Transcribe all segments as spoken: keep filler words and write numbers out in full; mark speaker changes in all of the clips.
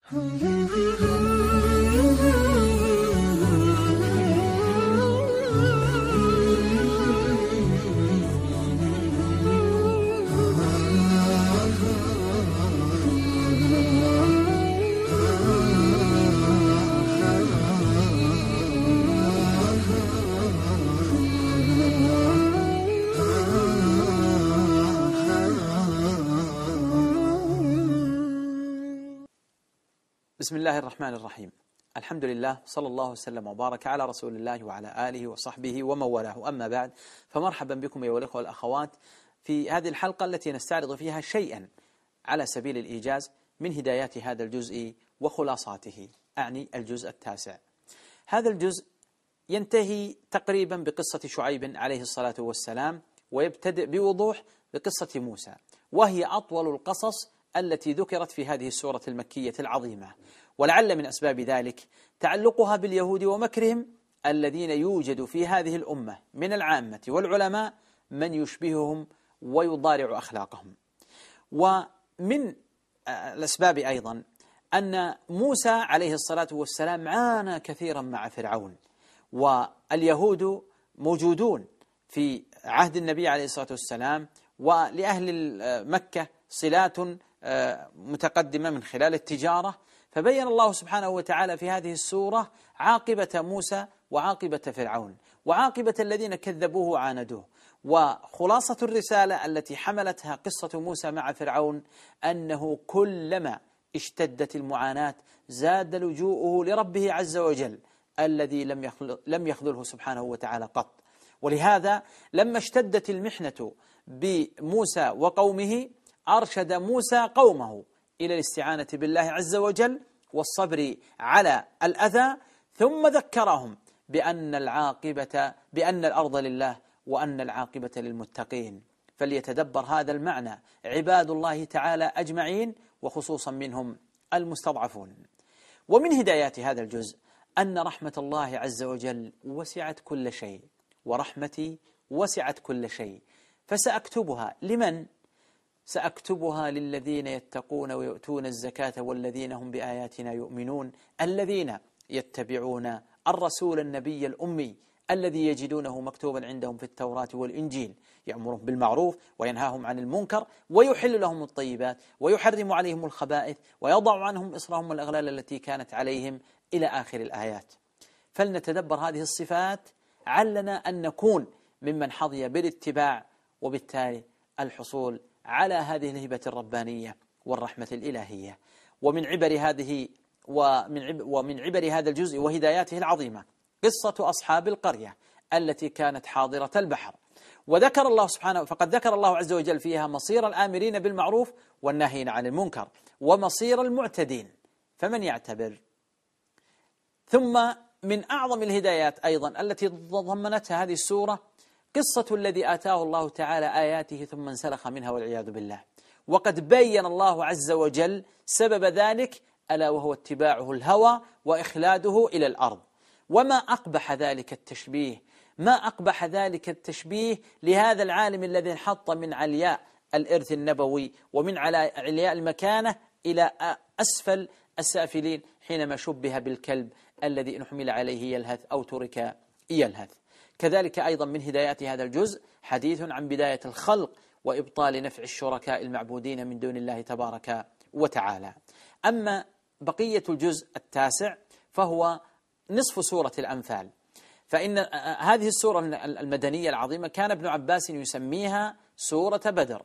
Speaker 1: بسم الله الرحمن الرحيم. الحمد لله، صلى الله وسلم وبارك على رسول الله وعلى آله وصحبه ومن والاه. أما بعد، فمرحبا بكم أيها الأخوة والأخوات في هذه الحلقة التي نستعرض فيها شيئا على سبيل الإيجاز من هدايات هذا الجزء وخلاصاته، أعني الجزء التاسع. هذا الجزء ينتهي تقريبا بقصة شعيب عليه الصلاة والسلام، ويبتدئ بوضوح بقصة موسى، وهي أطول القصص التي ذكرت في هذه السورة المكية العظيمة. ولعل من أسباب ذلك تعلقها باليهود ومكرهم الذين يوجد في هذه الأمة من العامة والعلماء من يشبههم ويضارع أخلاقهم. ومن الأسباب أيضا أن موسى عليه الصلاة والسلام عانى كثيرا مع فرعون، واليهود موجودون في عهد النبي عليه الصلاة والسلام، ولأهل مكة صلات متقدمة من خلال التجارة. فبين الله سبحانه وتعالى في هذه السورة عاقبة موسى وعاقبة فرعون وعاقبة الذين كذبوه وعاندوه. وخلاصة الرسالة التي حملتها قصة موسى مع فرعون أنه كلما اشتدت المعاناة زاد لجوءه لربه عز وجل الذي لم لم يخذله سبحانه وتعالى قط. ولهذا لما اشتدت المحنة بموسى وقومه أرشد موسى قومه إلى الاستعانة بالله عز وجل والصبر على الأذى، ثم ذكرهم بأن العاقبة بأن الأرض لله وأن العاقبة للمتقين. فليتدبر هذا المعنى عباد الله تعالى أجمعين، وخصوصا منهم المستضعفون. ومن هدايات هذا الجزء أن رحمة الله عز وجل وسعت كل شيء، ورحمتي وسعت كل شيء، فسأكتبها لمن؟ سأكتبها للذين يتقون ويؤتون الزكاة والذين هم بآياتنا يؤمنون، الذين يتبعون الرسول النبي الأمي الذي يجدونه مكتوبا عندهم في التوراة والإنجيل، يأمرهم بالمعروف وينهاهم عن المنكر ويحل لهم الطيبات ويحرم عليهم الخبائث ويضع عنهم إصرهم والأغلال التي كانت عليهم إلى آخر الآيات. فلنتدبر هذه الصفات علنا أن نكون ممن حظي بالاتباع، وبالتالي الحصول على هذه الهبة الربانية والرحمة الإلهية. ومن عبر هذه ومن عبر ومن عبر هذا الجزء وهداياته العظيمة قصة أصحاب القرية التي كانت حاضرة البحر. وذكر الله سبحانه فقد ذكر الله عز وجل فيها مصير الآمرين بالمعروف والناهين عن المنكر ومصير المعتدين، فمن يعتبر. ثم من أعظم الهدايات أيضا التي ضمنتها هذه السورة قصة الذي آتاه الله تعالى آياته ثم انسلخ منها والعياذ بالله. وقد بين الله عز وجل سبب ذلك، ألا وهو اتباعه الهوى وإخلاده إلى الأرض. وما أقبح ذلك التشبيه ما أقبح ذلك التشبيه لهذا العالم الذي انحط من علياء الإرث النبوي ومن علياء المكانة إلى أسفل السافلين حينما شبه بالكلب الذي إن حمل عليه يلهث أو ترك يلهث. كذلك أيضا من هدايات هذا الجزء حديث عن بداية الخلق وإبطال نفع الشركاء المعبودين من دون الله تبارك وتعالى. أما بقية الجزء التاسع فهو نصف سورة الأنفال. فإن هذه السورة المدنية العظيمة كان ابن عباس يسميها سورة بدر،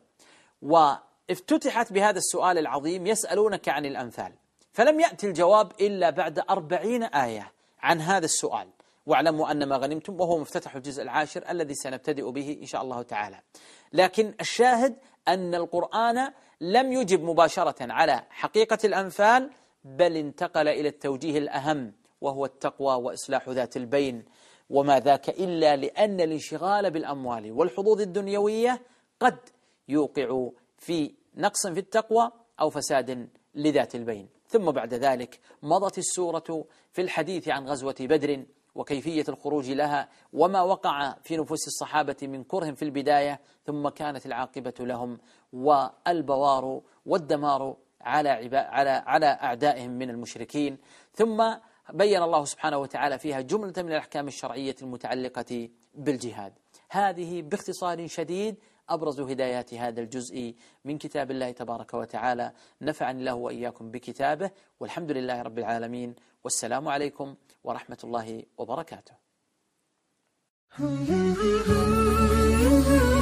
Speaker 1: وافتتحت بهذا السؤال العظيم: يسألونك عن الأنفال. فلم يأتي الجواب إلا بعد أربعين آية عن هذا السؤال. واعلموا أن ما غنمتم، وهو مفتتح الجزء العاشر الذي سنبتدئ به إن شاء الله تعالى. لكن الشاهد أن القرآن لم يجب مباشرة على حقيقة الأنفال، بل انتقل إلى التوجيه الأهم وهو التقوى وإصلاح ذات البين. وما ذاك إلا لأن الانشغال بالأموال والحظوظ الدنيوية قد يوقع في نقص في التقوى أو فساد لذات البين. ثم بعد ذلك مضت السورة في الحديث عن غزوة بدر وكيفية الخروج لها وما وقع في نفوس الصحابة من كره في البداية، ثم كانت العاقبة لهم والبوار والدمار على على على أعدائهم من المشركين. ثم بين الله سبحانه وتعالى فيها جملة من الأحكام الشرعية المتعلقة بالجهاد. هذه باختصار شديد أبرز هدايات هذا الجزء من كتاب الله تبارك وتعالى، نفعني الله وإياكم بكتابه، والحمد لله رب العالمين، والسلام عليكم ورحمة الله وبركاته.